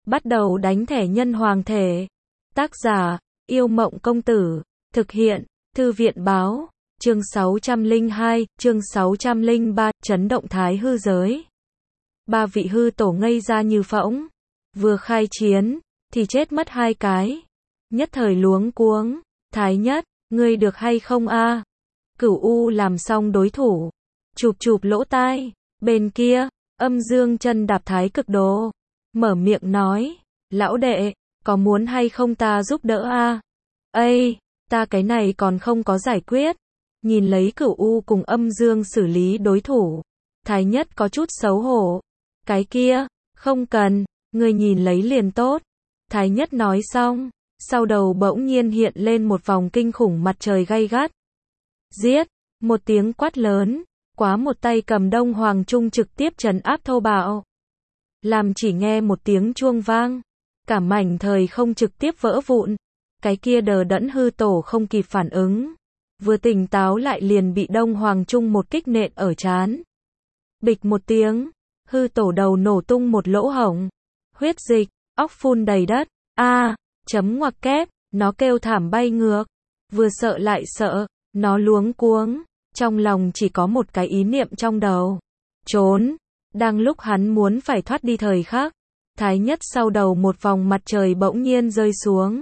Bắt đầu đánh thẻ nhân hoàng thể. Tác giả, Yêu Mộng Công Tử. Thực hiện, Thư viện Báo. Chương 602, chương 603, chấn động thái hư giới. Ba vị hư tổ ngây ra như phỗng. Vừa khai chiến, thì chết mất hai cái. Nhất thời luống cuống. Thái nhất, ngươi được hay không a? Cửu U làm xong đối thủ. Chụp chụp lỗ tai. Bên kia, Âm Dương chân đạp thái cực đồ. Mở miệng nói, lão đệ, có muốn hay không ta giúp đỡ a? Ây, ta cái này còn không có giải quyết. Nhìn lấy Cửu U cùng Âm Dương xử lý đối thủ. Thái nhất có chút xấu hổ. Cái kia, không cần, ngươi nhìn lấy liền tốt. Thái nhất nói xong, sau đầu bỗng nhiên hiện lên một vòng kinh khủng mặt trời gay gắt. Giết, một tiếng quát lớn, quá một tay cầm Đông Hoàng Trung trực tiếp trấn áp thô bạo. Làm chỉ nghe một tiếng chuông vang, cả mảnh thời không trực tiếp vỡ vụn. Cái kia đờ đẫn hư tổ không kịp phản ứng, vừa tỉnh táo lại liền bị Đông Hoàng Trung một kích nện ở trán. Bịch một tiếng, hư tổ đầu nổ tung một lỗ hổng, huyết dịch, óc phun đầy đất. A, chấm ngoặc kép, nó kêu thảm bay ngược, vừa sợ lại sợ, nó luống cuống, trong lòng chỉ có một cái ý niệm trong đầu, trốn. Đang lúc hắn muốn phải thoát đi thời khắc, Thái nhất sau đầu một vòng mặt trời bỗng nhiên rơi xuống.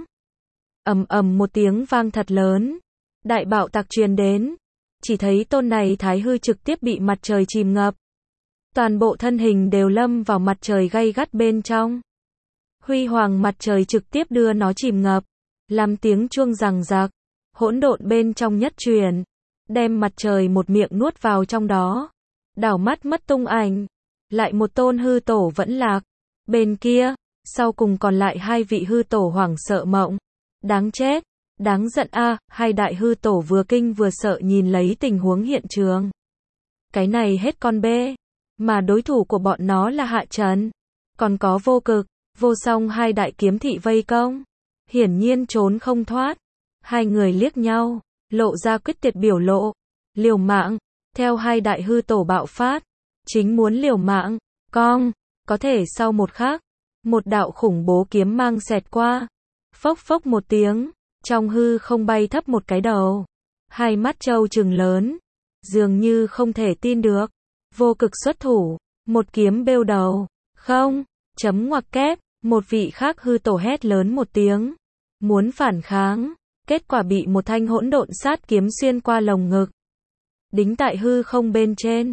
Ầm ầm một tiếng vang thật lớn, đại bạo tạc truyền đến, chỉ thấy tôn này thái hư trực tiếp bị mặt trời chìm ngập. Toàn bộ thân hình đều lâm vào mặt trời gay gắt bên trong. Huy hoàng mặt trời trực tiếp đưa nó chìm ngập, làm tiếng chuông rằng rạc, hỗn độn bên trong nhất truyền, đem mặt trời một miệng nuốt vào trong đó. Đảo mắt mất tung ảnh, lại một tôn hư tổ vẫn lạc. Bên kia, sau cùng còn lại hai vị hư tổ hoảng sợ mộng. Đáng chết, đáng giận a, hai đại hư tổ vừa kinh vừa sợ nhìn lấy tình huống hiện trường. Cái này hết con bê, mà đối thủ của bọn nó là Hạ Trần, còn có Vô Cực, Vô Song hai đại kiếm thị vây công, hiển nhiên trốn không thoát. Hai người liếc nhau, lộ ra quyết tuyệt biểu lộ, liều mạng, theo hai đại hư tổ bạo phát, chính muốn liều mạng, cong, có thể sau một khắc, một đạo khủng bố kiếm mang xẹt qua, phốc phốc một tiếng, trong hư không bay thấp một cái đầu, hai mắt trâu trừng lớn, dường như không thể tin được. Vô Cực xuất thủ, một kiếm bêu đầu, không, chấm ngoặc kép, một vị khác hư tổ hét lớn một tiếng, muốn phản kháng, kết quả bị một thanh hỗn độn sát kiếm xuyên qua lồng ngực, đính tại hư không bên trên.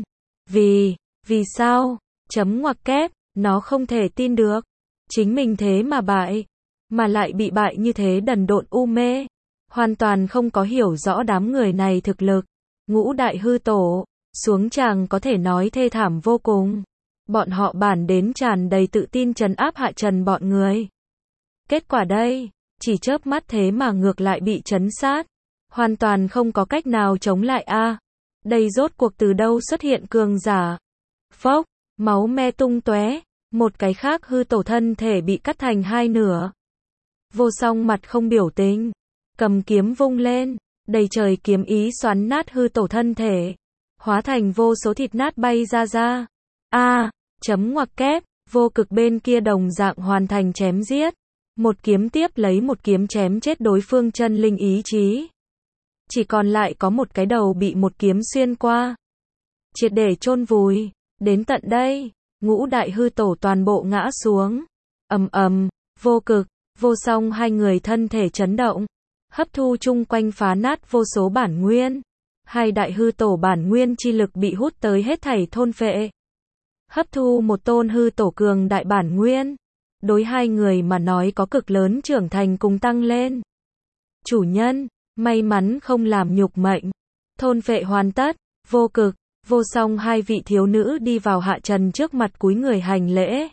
Vì sao, chấm ngoặc kép, nó không thể tin được, chính mình thế mà bại, mà lại bị bại như thế đần độn u mê, hoàn toàn không có hiểu rõ đám người này thực lực. Ngũ đại hư tổ xuống tràng có thể nói thê thảm vô cùng. Bọn họ bản đến tràn đầy tự tin trấn áp Hạ Trần bọn người. Kết quả đây, chỉ chớp mắt thế mà ngược lại bị trấn sát. Hoàn toàn không có cách nào chống lại a. Đây rốt cuộc từ đâu xuất hiện cường giả. Phốc, máu me tung tóe, một cái khác hư tổ thân thể bị cắt thành hai nửa. Vô Song mặt không biểu tình, cầm kiếm vung lên, đầy trời kiếm ý xoắn nát hư tổ thân thể, hóa thành vô số thịt nát bay ra. A, chấm ngoặc kép, Vô Cực bên kia đồng dạng hoàn thành chém giết, một kiếm tiếp lấy một kiếm chém chết đối phương chân linh ý chí. Chỉ còn lại có một cái đầu bị một kiếm xuyên qua, triệt để chôn vùi. Đến tận đây, ngũ đại hư tổ toàn bộ ngã xuống. Ầm ầm, Vô Cực, Vô Song hai người thân thể chấn động, hấp thu chung quanh phá nát vô số bản nguyên. Hai đại hư tổ bản nguyên chi lực bị hút tới hết thảy thôn phệ. Hấp thu một tôn hư tổ cường đại bản nguyên, đối hai người mà nói có cực lớn trưởng thành cùng tăng lên. Chủ nhân, may mắn không làm nhục mệnh. Thôn phệ hoàn tất, Vô Cực, Vô Song hai vị thiếu nữ đi vào Hạ Trần trước mặt cúi người hành lễ.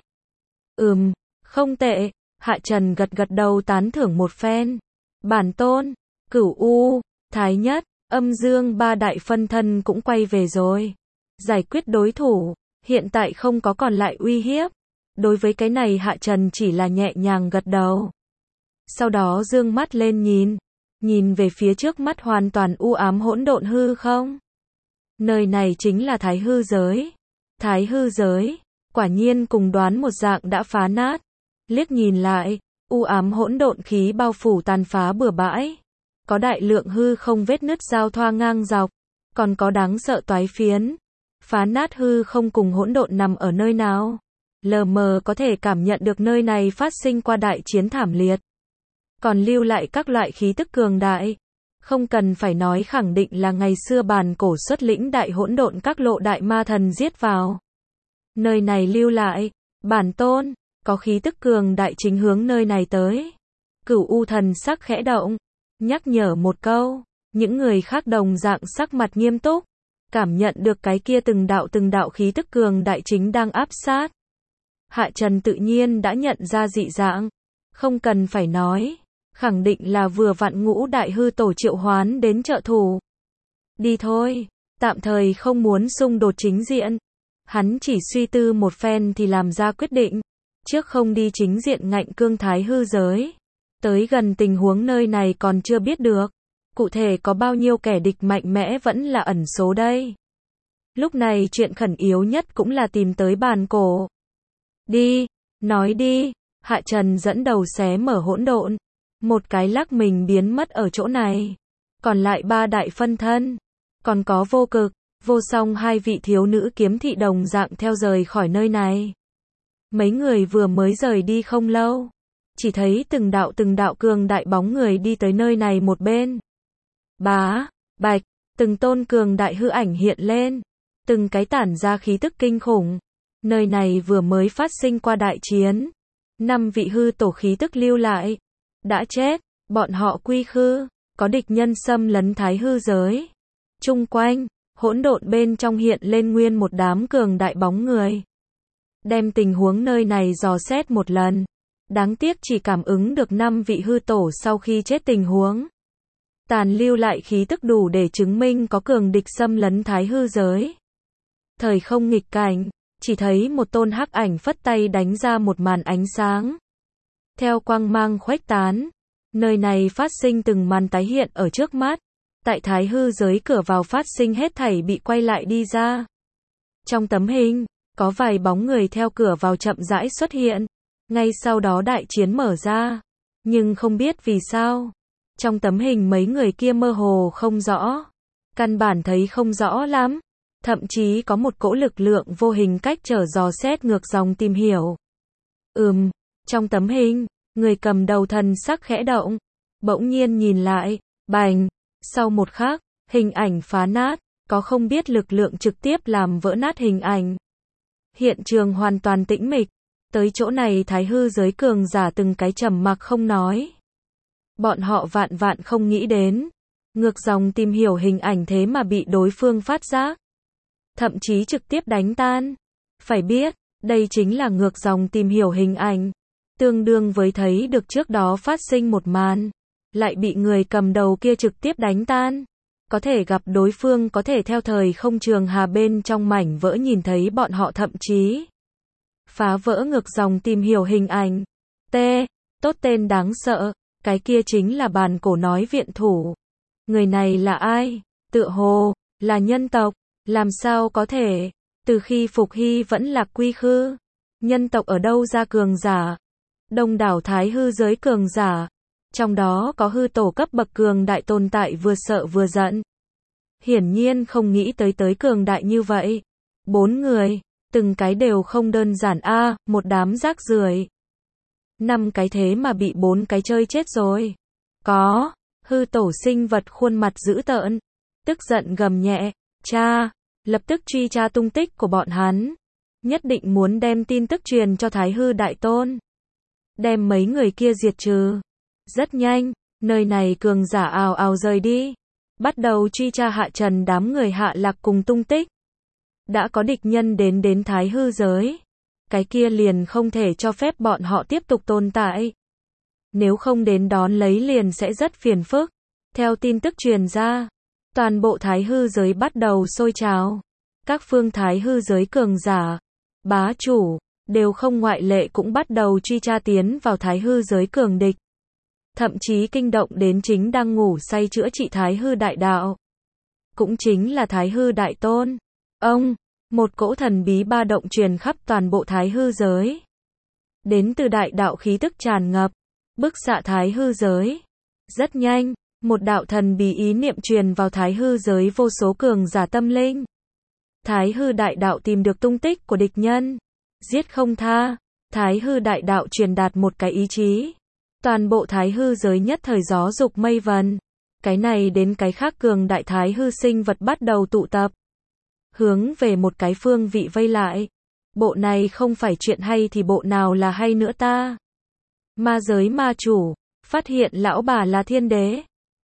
Không tệ. Hạ Trần gật gật đầu tán thưởng một phen. Bản tôn, Cửu U, Thái nhất, Âm Dương ba đại phân thân cũng quay về rồi. Giải quyết đối thủ, hiện tại không có còn lại uy hiếp. Đối với cái này Hạ Trần chỉ là nhẹ nhàng gật đầu. Sau đó dương mắt lên nhìn về phía trước mắt hoàn toàn u ám hỗn độn hư không. Nơi này chính là Thái hư giới. Thái hư giới, quả nhiên cùng đoán một dạng đã phá nát. Liếc nhìn lại, u ám hỗn độn khí bao phủ tàn phá bừa bãi. Có đại lượng hư không vết nứt giao thoa ngang dọc, còn có đáng sợ toái phiến. Phá nát hư không cùng hỗn độn nằm ở nơi nào. Lờ mờ có thể cảm nhận được nơi này phát sinh qua đại chiến thảm liệt. Còn lưu lại các loại khí tức cường đại. Không cần phải nói khẳng định là ngày xưa bàn cổ xuất lĩnh đại hỗn độn các lộ đại ma thần giết vào. Nơi này lưu lại, bản tôn, có khí tức cường đại chính hướng nơi này tới. Cửu U thần sắc khẽ động, nhắc nhở một câu, những người khác đồng dạng sắc mặt nghiêm túc, cảm nhận được cái kia từng đạo khí tức cường đại chính đang áp sát. Hạ Trần tự nhiên đã nhận ra dị dạng, không cần phải nói, khẳng định là vừa vặn Ngũ đại hư tổ triệu hoán đến trợ thủ. Đi thôi, tạm thời không muốn xung đột chính diện. Hắn chỉ suy tư một phen thì làm ra quyết định, trước không đi chính diện ngạnh cương thái hư giới. Tới gần tình huống nơi này còn chưa biết được, cụ thể có bao nhiêu kẻ địch mạnh mẽ vẫn là ẩn số đây. Lúc này chuyện khẩn yếu nhất cũng là tìm tới bàn cổ. Đi, nói đi, Hạ Trần dẫn đầu xé mở hỗn độn, một cái lắc mình biến mất ở chỗ này. Còn lại ba đại phân thân, còn có vô cực, vô song hai vị thiếu nữ kiếm thị đồng dạng theo rời khỏi nơi này. Mấy người vừa mới rời đi không lâu, chỉ thấy từng đạo cường đại bóng người đi tới nơi này một bên. Bá, bạch, từng tôn cường đại hư ảnh hiện lên, từng cái tản ra khí tức kinh khủng. Nơi này vừa mới phát sinh qua đại chiến, 5 vị hư tổ khí tức lưu lại, đã chết, bọn họ quy khư, có địch nhân xâm lấn thái hư giới. Chung quanh, hỗn độn bên trong hiện lên nguyên một đám cường đại bóng người. Đem tình huống nơi này dò xét một lần. Đáng tiếc chỉ cảm ứng được 5 vị hư tổ sau khi chết tình huống. Tàn lưu lại khí tức đủ để chứng minh có cường địch xâm lấn thái hư giới. Thời không nghịch cảnh, chỉ thấy một tôn hắc ảnh phất tay đánh ra một màn ánh sáng. Theo quang mang khuếch tán, nơi này phát sinh từng màn tái hiện ở trước mắt. Tại thái hư giới cửa vào phát sinh hết thảy bị quay lại đi ra. Trong tấm hình, có vài bóng người theo cửa vào chậm rãi xuất hiện. Ngay sau đó đại chiến mở ra. Nhưng không biết vì sao, trong tấm hình mấy người kia mơ hồ không rõ. Căn bản thấy không rõ lắm. Thậm chí có một cỗ lực lượng vô hình cách trở dò xét ngược dòng tìm hiểu. Trong tấm hình, người cầm đầu thần sắc khẽ động. Bỗng nhiên nhìn lại, bành. Sau một khắc, hình ảnh phá nát, có không biết lực lượng trực tiếp làm vỡ nát hình ảnh. Hiện trường hoàn toàn tĩnh mịch. Tới chỗ này thái hư giới cường giả từng cái trầm mặc không nói. Bọn họ vạn không nghĩ đến. Ngược dòng tìm hiểu hình ảnh thế mà bị đối phương phát giác. Thậm chí trực tiếp đánh tan. Phải biết, đây chính là ngược dòng tìm hiểu hình ảnh. Tương đương với thấy được trước đó phát sinh một màn. Lại bị người cầm đầu kia trực tiếp đánh tan. Có thể gặp đối phương có thể theo thời không trường hà bên trong mảnh vỡ nhìn thấy bọn họ thậm chí phá vỡ ngược dòng tìm hiểu hình ảnh. Tốt tên đáng sợ, cái kia chính là bàn cổ nói viện thủ. Người này là ai? Tựa hồ là nhân tộc, làm sao có thể? Từ khi Phục Hy vẫn lạc quy khư, nhân tộc ở đâu ra cường giả? Đông đảo thái hư giới cường giả, trong đó có hư tổ cấp bậc cường đại tồn tại vừa sợ vừa giận. Hiển nhiên không nghĩ tới cường đại như vậy. 4 người, từng cái đều không đơn giản một đám rác rưởi. 5 cái thế mà bị 4 cái chơi chết rồi. Có, hư tổ sinh vật khuôn mặt dữ tợn, tức giận gầm nhẹ, lập tức truy tra tung tích của bọn hắn. Nhất định muốn đem tin tức truyền cho Thái hư đại tôn. Đem mấy người kia diệt trừ. Rất nhanh, nơi này cường giả ào ào rời đi. Bắt đầu truy tra Hạ Trần đám người Hạ Lạc cùng tung tích. Đã có địch nhân đến thái hư giới. Cái kia liền không thể cho phép bọn họ tiếp tục tồn tại. Nếu không đến đón lấy liền sẽ rất phiền phức. Theo tin tức truyền ra, toàn bộ thái hư giới bắt đầu sôi trào. Các phương thái hư giới cường giả, bá chủ, đều không ngoại lệ cũng bắt đầu truy tra tiến vào thái hư giới cường địch. Thậm chí kinh động đến chính đang ngủ say chữa trị thái hư đại đạo. Cũng chính là thái hư đại tôn. Một cỗ thần bí ba động truyền khắp toàn bộ thái hư giới. đến từ đại đạo khí tức tràn ngập, bức xạ thái hư giới. Rất nhanh, một đạo thần bí ý niệm truyền vào thái hư giới vô số cường giả tâm linh. Thái hư đại đạo tìm được tung tích của địch nhân, giết không tha. Thái hư đại đạo truyền đạt một cái ý chí. Toàn bộ thái hư giới nhất thời gió dục mây vần. Cái này đến cái khác cường đại thái hư sinh vật bắt đầu tụ tập, hướng về một cái phương vị vây lại. Bộ này không phải chuyện hay thì bộ nào là hay nữa ta? Ma giới ma chủ, phát hiện lão bà là thiên đế.